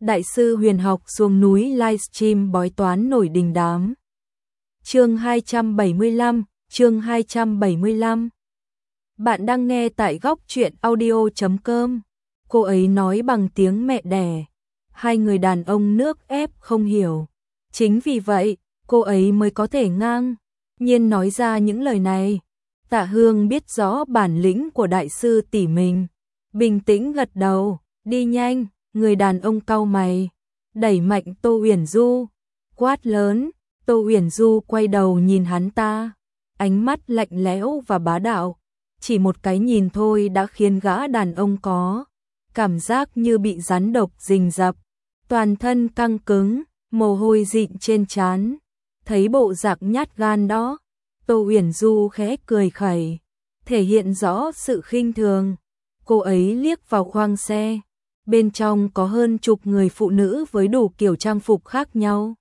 Đại sư huyền học xuống núi livestream bói toán nổi đình đám. Chương 275, chương 275. Bạn đang nghe tại góc truyện audio.com. Cô ấy nói bằng tiếng mẹ đẻ. Hai người đàn ông nước ép không hiểu. Chính vì vậy, cô ấy mới có thể ngang nhiên nói ra những lời này. Tạ Hương biết rõ bản lĩnh của đại sư tỷ mình. Bình tĩnh gật đầu, đi nhanh. Người đàn ông cau mày, đẩy mạnh Tô Uyển Du, quát lớn. Tô Uyển Du quay đầu nhìn hắn ta, ánh mắt lạnh lẽo và bá đạo. Chỉ một cái nhìn thôi đã khiến gã đàn ông có cảm giác như bị rắn độc rình rập, toàn thân căng cứng, mồ hôi dịn trên trán. Thấy bộ dạng nhát gan đó, Tô Uyển Du khẽ cười khẩy, thể hiện rõ sự khinh thường. Cô ấy liếc vào khoang xe. Bên trong có hơn chục người phụ nữ với đủ kiểu trang phục khác nhau.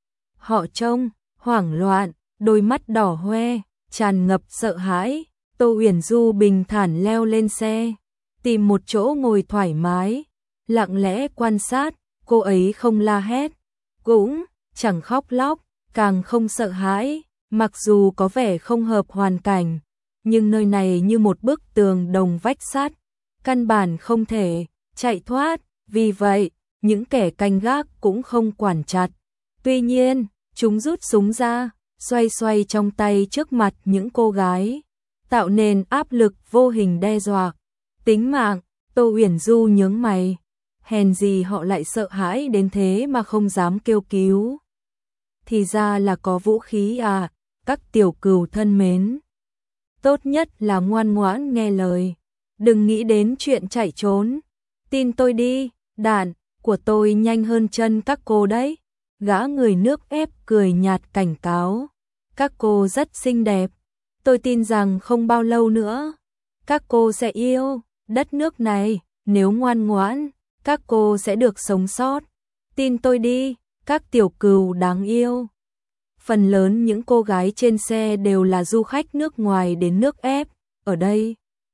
Họ trông hoảng loạn, đôi mắt đỏ hoe, tràn ngập sợ hãi. Tô Uyển Du bình thản leo lên xe, tìm một chỗ ngồi thoải mái, lặng lẽ quan sát. Cô ấy không la hét, cũng chẳng khóc lóc, càng không sợ hãi. Mặc dù có vẻ không hợp hoàn cảnh, nhưng nơi này như một bức tường đồng vách sắt, căn bản không thể chạy thoát, vì vậy, những kẻ canh gác cũng không quản chặt. Tuy nhiên, chúng rút súng ra, xoay xoay trong tay trước mặt những cô gái, tạo nên áp lực vô hình đe dọa tính mạng. Tô Uyển Du nhướng mày, hèn gì họ lại sợ hãi đến thế mà không dám kêu cứu. Thì ra là có vũ khí à, các tiểu cừu thân mến. Tốt nhất là ngoan ngoãn nghe lời, đừng nghĩ đến chuyện chạy trốn. Tin tôi đi, đạn của tôi nhanh hơn chân các cô đấy. Gã người nước ép cười nhạt cảnh cáo. Các cô rất xinh đẹp. Tôi tin rằng không bao lâu nữa, các cô sẽ yêu đất nước này. Nếu ngoan ngoãn, các cô sẽ được sống sót. Tin tôi đi, các tiểu cừu đáng yêu. Phần lớn những cô gái trên xe đều là du khách nước ngoài đến nước ép. Ở đây,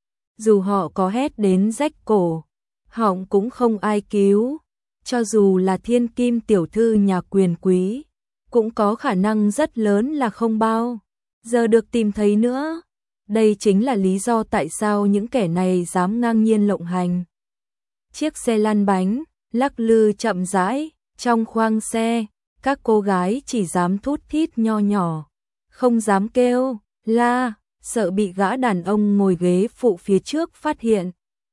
dù họ có hét đến rách cổ họng cũng không ai cứu. Cho dù là thiên kim tiểu thư nhà quyền quý, cũng có khả năng rất lớn là không bao giờ được tìm thấy nữa. Đây chính là lý do tại sao những kẻ này dám ngang nhiên lộng hành. Chiếc xe lăn bánh lắc lư chậm rãi, trong khoang xe, các cô gái chỉ dám thút thít nho nhỏ, không dám kêu la, sợ bị gã đàn ông ngồi ghế phụ phía trước phát hiện.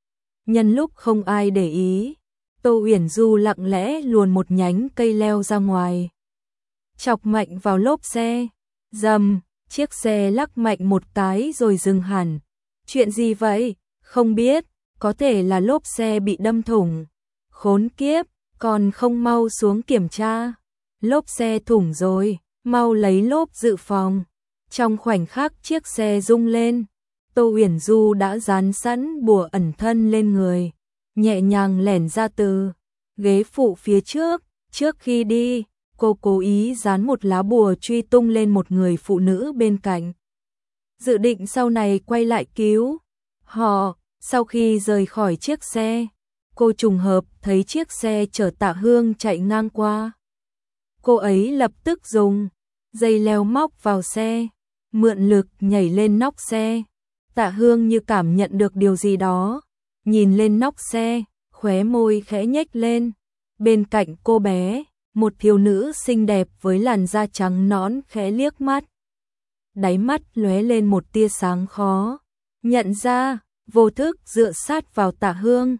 Nhân lúc không ai để ý, Tô Uyển Du lặng lẽ luồn một nhánh cây leo ra ngoài, chọc mạnh vào lốp xe. Rầm, chiếc xe lắc mạnh một cái rồi dừng hẳn. Chuyện gì vậy? Không biết, có thể là lốp xe bị đâm thủng. Khốn kiếp, còn không mau xuống kiểm tra. Lốp xe thủng rồi, mau lấy lốp dự phòng. Trong khoảnh khắc chiếc xe rung lên, Tô Uyển Du đã dán sẵn bùa ẩn thân lên người, nhẹ nhàng lẻn ra từ ghế phụ phía trước. Trước khi đi, cô cố ý dán một lá bùa truy tung lên một người phụ nữ bên cạnh, dự định sau này quay lại cứu họ. Sau khi rời khỏi chiếc xe, cô trùng hợp thấy chiếc xe chở Tạ Hương chạy ngang qua. Cô ấy lập tức dùng dây leo móc vào xe, mượn lực nhảy lên nóc xe. Tạ Hương như cảm nhận được điều gì đó, nhìn lên nóc xe, khóe môi khẽ nhếch lên. Bên cạnh cô bé, một thiếu nữ xinh đẹp với làn da trắng nõn khẽ liếc mắt. Đáy mắt lóe lên một tia sáng khó nhận ra, vô thức dựa sát vào Tạ Hương.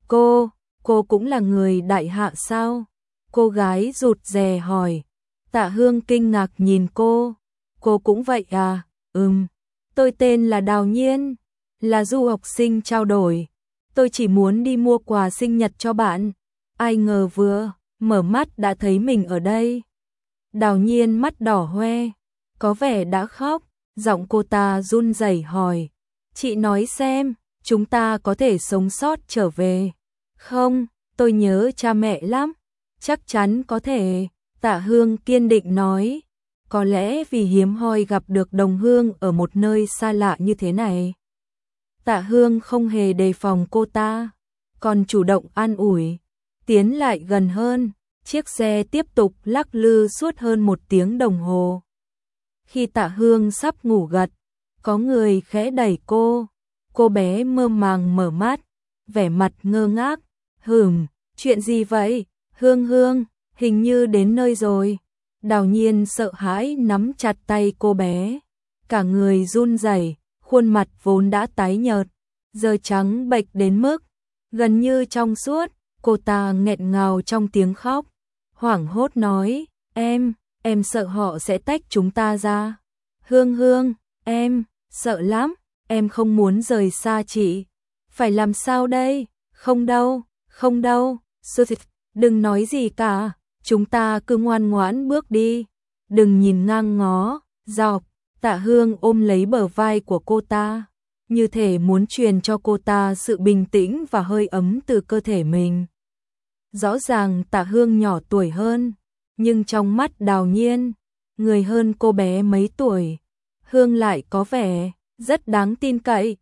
Cô cũng là người đại hạ sao? Cô gái rụt rè hỏi. Tạ Hương kinh ngạc nhìn cô cũng vậy à? Tôi tên là Đào Nhiên, là du học sinh trao đổi. Tôi chỉ muốn đi mua quà sinh nhật cho bạn. Ai ngờ vừa mở mắt đã thấy mình ở đây. Đào Nhiên mắt đỏ hoe, có vẻ đã khóc. Giọng cô ta run rẩy hỏi, chị nói xem, chúng ta có thể sống sót trở về không? Tôi nhớ cha mẹ lắm. Chắc chắn có thể, Tạ Hương kiên định nói. Có lẽ vì hiếm hoi gặp được đồng hương ở một nơi xa lạ như thế này. Tạ Hương không hề đề phòng cô ta, còn chủ động an ủi. tiến lại gần hơn, chiếc xe tiếp tục lắc lư suốt hơn 1 tiếng đồng hồ. Khi Tạ Hương sắp ngủ gật, có người khẽ đẩy cô bé mơ màng mở mắt, vẻ mặt ngơ ngác, chuyện gì vậy, Hương Hương, hình như đến nơi rồi. Đào Nhiên sợ hãi nắm chặt tay cô bé, cả người run rẩy, khuôn mặt vốn đã tái nhợt, giờ trắng bệch đến mức gần như trong suốt, cô ta nghẹn ngào trong tiếng khóc, hoảng hốt nói, em sợ họ sẽ tách chúng ta ra. Hương Hương, em sợ lắm, em không muốn rời xa chị. Phải làm sao đây? Không đâu, đừng nói gì cả, chúng ta cứ ngoan ngoãn bước đi, đừng nhìn ngang ngó, dọc. Tạ Hương ôm lấy bờ vai của cô ta, như thể muốn truyền cho cô ta sự bình tĩnh và hơi ấm từ cơ thể mình. Rõ ràng Tạ Hương nhỏ tuổi hơn, nhưng trong mắt Đào Nhiên, người hơn cô bé mấy tuổi, Hương lại có vẻ rất đáng tin cậy.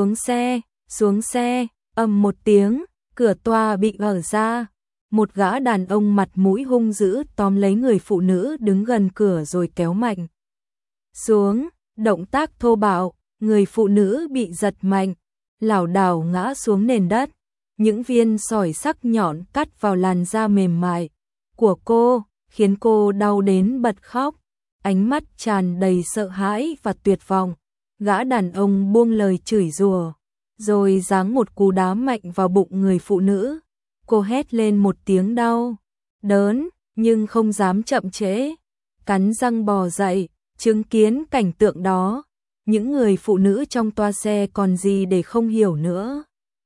Xuống xe, ầm một tiếng, cửa toa bị mở ra. Một gã đàn ông mặt mũi hung dữ tóm lấy người phụ nữ đứng gần cửa rồi kéo mạnh xuống, động tác thô bạo, người phụ nữ bị giật mạnh, lảo đảo ngã xuống nền đất. Những viên sỏi sắc nhọn cắt vào làn da mềm mại của cô, khiến cô đau đến bật khóc, ánh mắt tràn đầy sợ hãi và tuyệt vọng. Gã đàn ông buông lời chửi rủa, rồi giáng một cú đá mạnh vào bụng người phụ nữ. Cô hét lên một tiếng đau đớn, nhưng không dám chậm trễ, cắn răng bò dậy. Chứng kiến cảnh tượng đó, những người phụ nữ trong toa xe còn gì để không hiểu nữa.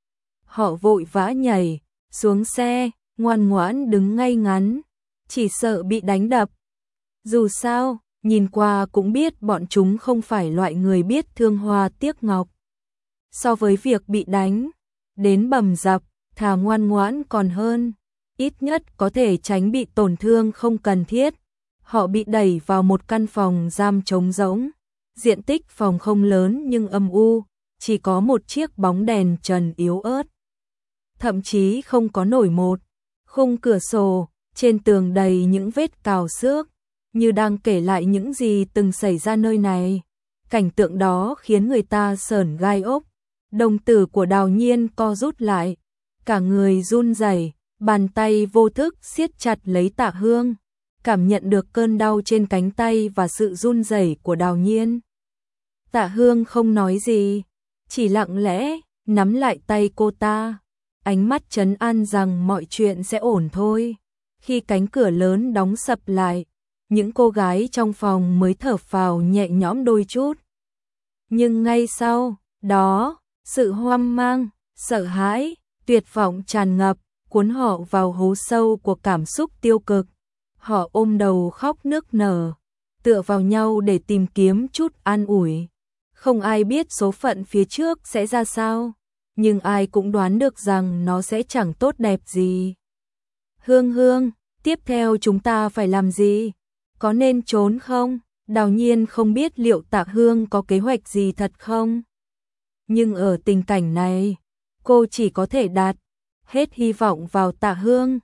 Họ vội vã nhảy xuống xe, ngoan ngoãn đứng ngay ngắn, chỉ sợ bị đánh đập. Dù sao, nhìn qua cũng biết bọn chúng không phải loại người biết thương hoa tiếc ngọc. So với việc bị đánh đến bầm dập, thà ngoan ngoãn còn hơn, ít nhất có thể tránh bị tổn thương không cần thiết. Họ bị đẩy vào một căn phòng giam trống rỗng. Diện tích phòng không lớn nhưng âm u, chỉ có một chiếc bóng đèn trần yếu ớt. Thậm chí không có nổi một khung cửa sổ, trên tường đầy những vết cào xước, như đang kể lại những gì từng xảy ra nơi này. Cảnh tượng đó khiến người ta sởn gai ốc. Đồng tử của Đào Nhiên co rút lại, cả người run rẩy, bàn tay vô thức siết chặt lấy Tạ Hương, cảm nhận được cơn đau trên cánh tay và sự run rẩy của Đào Nhiên. Tạ Hương không nói gì, chỉ lặng lẽ nắm lại tay cô ta, ánh mắt trấn an rằng mọi chuyện sẽ ổn thôi. Khi cánh cửa lớn đóng sập lại, những cô gái trong phòng mới thở phào nhẹ nhõm đôi chút. Nhưng ngay sau đó, sự hoang mang, sợ hãi, tuyệt vọng tràn ngập, cuốn họ vào hố sâu của cảm xúc tiêu cực. Họ ôm đầu khóc nức nở, tựa vào nhau để tìm kiếm chút an ủi. Không ai biết số phận phía trước sẽ ra sao, nhưng ai cũng đoán được rằng nó sẽ chẳng tốt đẹp gì. Hương Hương, tiếp theo chúng ta phải làm gì? Có nên trốn không? Đào Nhiên không biết liệu Tạ Hương có kế hoạch gì thật không? Nhưng ở tình cảnh này, cô chỉ có thể đặt hết hy vọng vào Tạ Hương.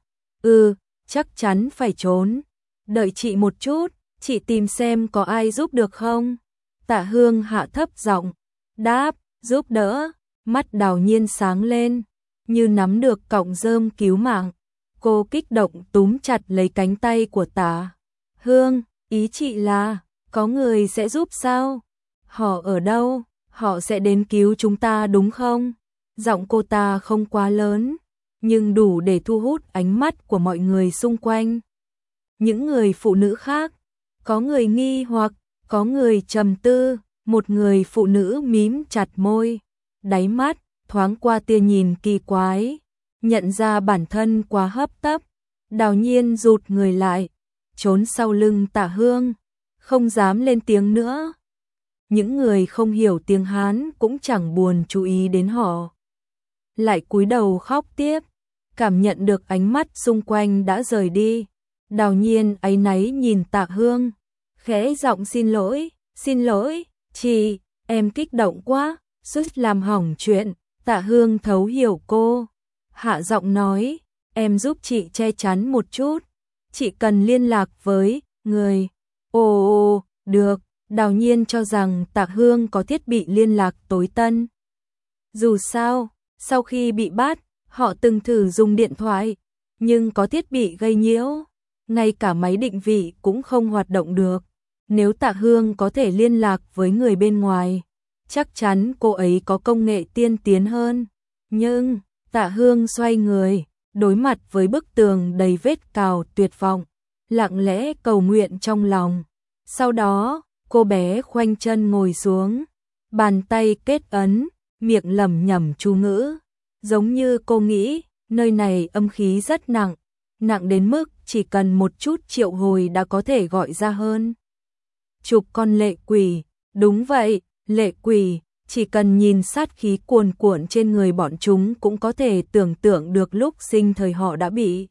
Chắc chắn phải trốn. Đợi chị một chút, chị tìm xem có ai giúp được không? Tạ Hương hạ thấp giọng, đáp, giúp đỡ. Mắt Đào Nhiên sáng lên, như nắm được cọng rơm cứu mạng. Cô kích động túm chặt lấy cánh tay của Tạ Hương, ý chị là, có người sẽ giúp sao? Họ ở đâu? Họ sẽ đến cứu chúng ta đúng không? Giọng cô ta không quá lớn, nhưng đủ để thu hút ánh mắt của mọi người xung quanh. Những người phụ nữ khác, có người nghi hoặc, có người trầm tư, một người phụ nữ mím chặt môi, đáy mắt thoáng qua tia nhìn kỳ quái, nhận ra bản thân quá hấp tấp. Đào Nhiên rụt người lại, trốn sau lưng Tạ Hương, không dám lên tiếng nữa. Những người không hiểu tiếng Hán cũng chẳng buồn chú ý đến họ, lại cúi đầu khóc tiếp. Cảm nhận được ánh mắt xung quanh đã rời đi, Đào Nhiên áy náy nhìn Tạ Hương, khẽ giọng xin lỗi, chị, em kích động quá, suýt làm hỏng chuyện. Tạ Hương thấu hiểu cô, hạ giọng nói, em giúp chị che chắn một chút, chị cần liên lạc với người. Ồ, được, Đào Nhiên cho rằng Tạ Hương có thiết bị liên lạc tối tân. Dù sao, sau khi bị bắt, họ từng thử dùng điện thoại, nhưng có thiết bị gây nhiễu, ngay cả máy định vị cũng không hoạt động được. Nếu Tạ Hương có thể liên lạc với người bên ngoài, chắc chắn cô ấy có công nghệ tiên tiến hơn. Nhưng, Tạ Hương xoay người, đối mặt với bức tường đầy vết cào tuyệt vọng, lặng lẽ cầu nguyện trong lòng. Sau đó, cô bé khoanh chân ngồi xuống, bàn tay kết ấn, miệng lẩm nhẩm chú ngữ. Giống như cô nghĩ, nơi này âm khí rất nặng, nặng đến mức chỉ cần một chút triệu hồi đã có thể gọi ra hơn chục con lệ quỷ. Đúng vậy, lệ quỷ, chỉ cần nhìn sát khí cuồn cuộn trên người bọn chúng cũng có thể tưởng tượng được lúc sinh thời họ đã bị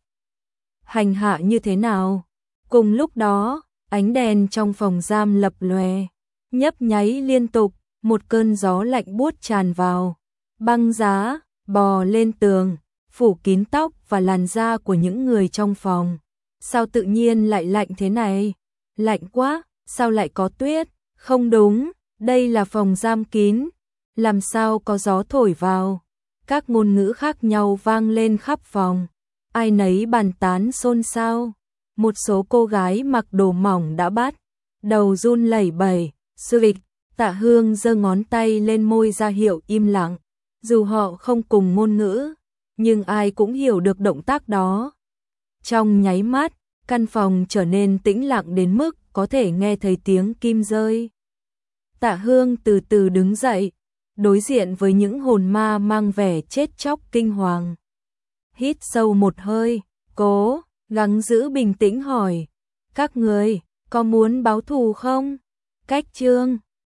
hành hạ như thế nào. Cùng lúc đó, ánh đèn trong phòng giam lập lòe, nhấp nháy liên tục, một cơn gió lạnh buốt tràn vào, băng giá bò lên tường, phủ kín tóc và làn da của những người trong phòng. Sao tự nhiên lại lạnh thế này? Lạnh quá, sao lại có tuyết? Không đúng, đây là phòng giam kín, làm sao có gió thổi vào? Các ngôn ngữ khác nhau vang lên khắp phòng, ai nấy bàn tán xôn xao. Một số cô gái mặc đồ mỏng đã bắt đầu run lẩy bẩy. Sực, Tạ Hương giơ ngón tay lên môi ra hiệu im lặng. Dù họ không cùng ngôn ngữ, nhưng ai cũng hiểu được động tác đó. Trong nháy mắt, căn phòng trở nên tĩnh lặng đến mức có thể nghe thấy tiếng kim rơi. Tạ Hương từ từ đứng dậy, đối diện với những hồn ma mang vẻ chết chóc kinh hoàng. Hít sâu một hơi, cố gắng giữ bình tĩnh hỏi, các người có muốn báo thù không? Cách chương